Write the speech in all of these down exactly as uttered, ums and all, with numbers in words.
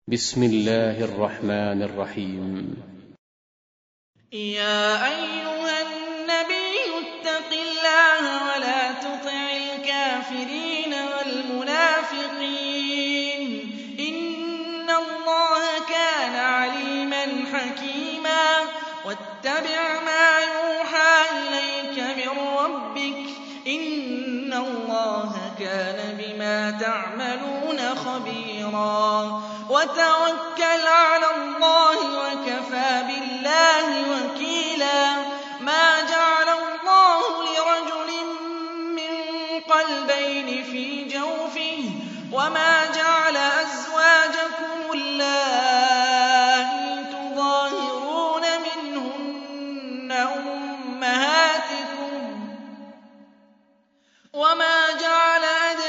بسم الله الرحمن الرحيم. يا أيها النبي اتق الله ولا تطع الكافرين والمنافقين إن الله كان عليما حكيما واتبع ما يوحى إليك من ربك إن الله كان بما تعملون خبيرا وتوكل على الله وكفى بالله وكيلا ما جعل الله لرجل من قلبين في جوفه وما جعل أزواجكم اللائي تظاهرون منهن أمهاتكم وما جعل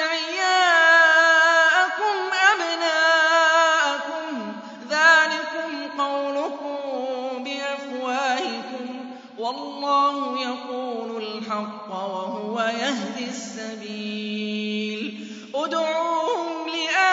أدعياءكم أبناءكم ذلكم قولكم بأفواهكم والله يقول الحق وهو يهدي السبيل ادعوهم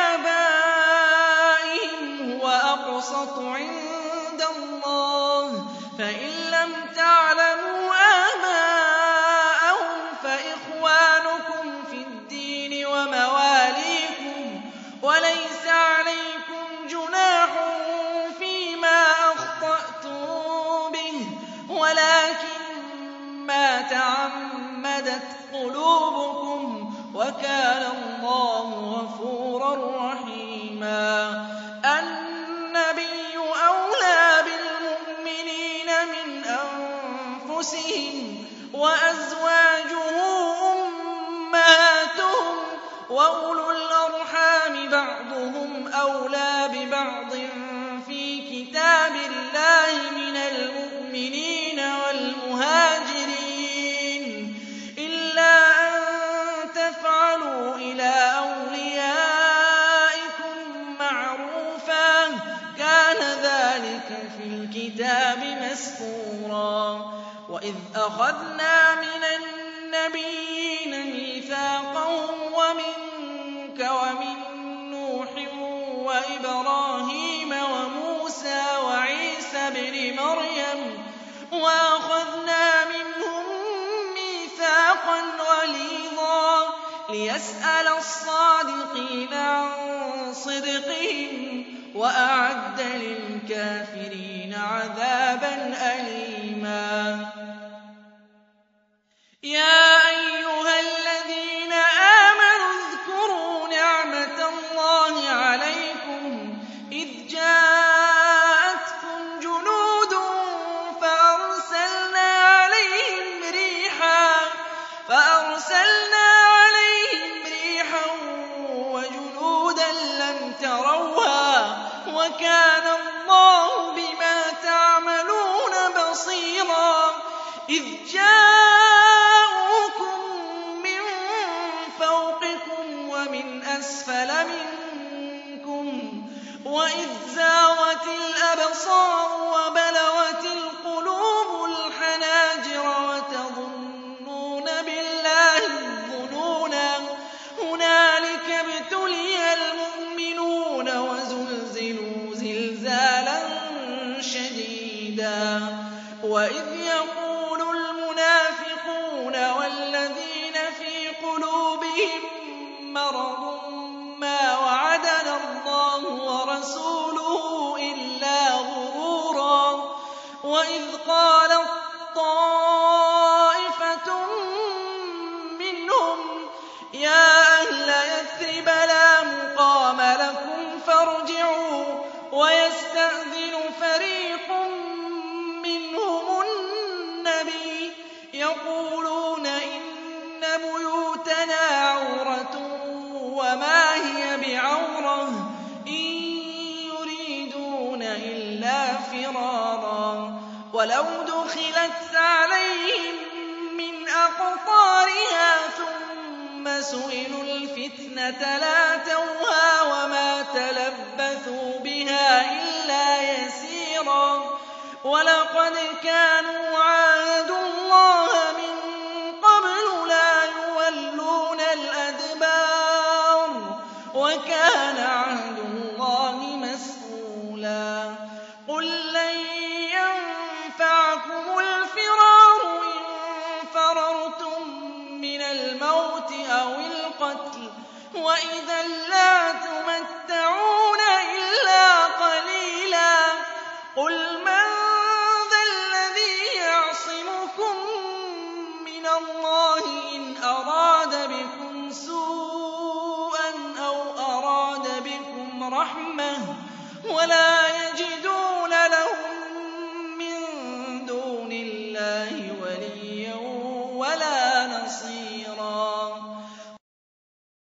لآبائهم هو أقسط عند الله فإن لم تعلموا آباءهم فإخوانكم في الدين ومواليكم وليس عليكم جناح فيما أخطأتم به ولكن ما تعمدت قلوبكم وكان الله غفورا رحيما النبي أولى بالمؤمنين من أنفسهم وأزواجه أمهاتهم وأولو الأرحام بعضهم أولى ببعض في كتاب الله من المؤمنين والمهاجرين إلا أن تفعلوا إلى أوليائكم معروفا كان ذلك في الكتاب مسطورا وإذ أخذنا من النبيين ميثاقهم ومنك ومن نوح وإبراهيم وموسى وعيسى ابن مريم وأخذنا منهم ميثاقا غليظا ليسأل الصادقين عن صدقهم وأعد للكافرين عذابا أليما يا أيها الذين آمنوا اذكروا نعمة الله عليكم إذ جاءتكم جنود فأرسلنا عليهم ريحا فأرسلنا عليهم ريحا وجنودا لم تروها وكان الله بما تعملون بصيرا إذ جاءوكم من فوقكم ومن أسفل منكم وإذ زاغت الأبصار وبلغت القلوب الحناجر وتظنون بالله الظنونا هنالك ابتلي المؤمنون وزلزلوا زلزالا شديدا وإذ يقول المنافقون والذين في قلوبهم مرض ما وعدنا الله ورسوله إلا غرورا وإذ قالت طائفة منهم يا أهل يثرب لا مقام لكم فارجعوا ويستأذن فريق منهم النبي يقولون إن بيوتنا عورة وما هي بعورة إن يريدون إلا فرارا ولو دخلت عليهم من أقطارها ثم سئلوا الفتنة لاتوها وما تلبثوا بها إلا يسيرا ولقد كانوا عاهدوا الله من قبل لا يولون الأدبار وكان عهد الله مسؤولا الْمَوْتِ أَوِ الْقَتْلِ وَإِذًا لَّا تُمَتَّعُونَ إِلَّا قَلِيلًا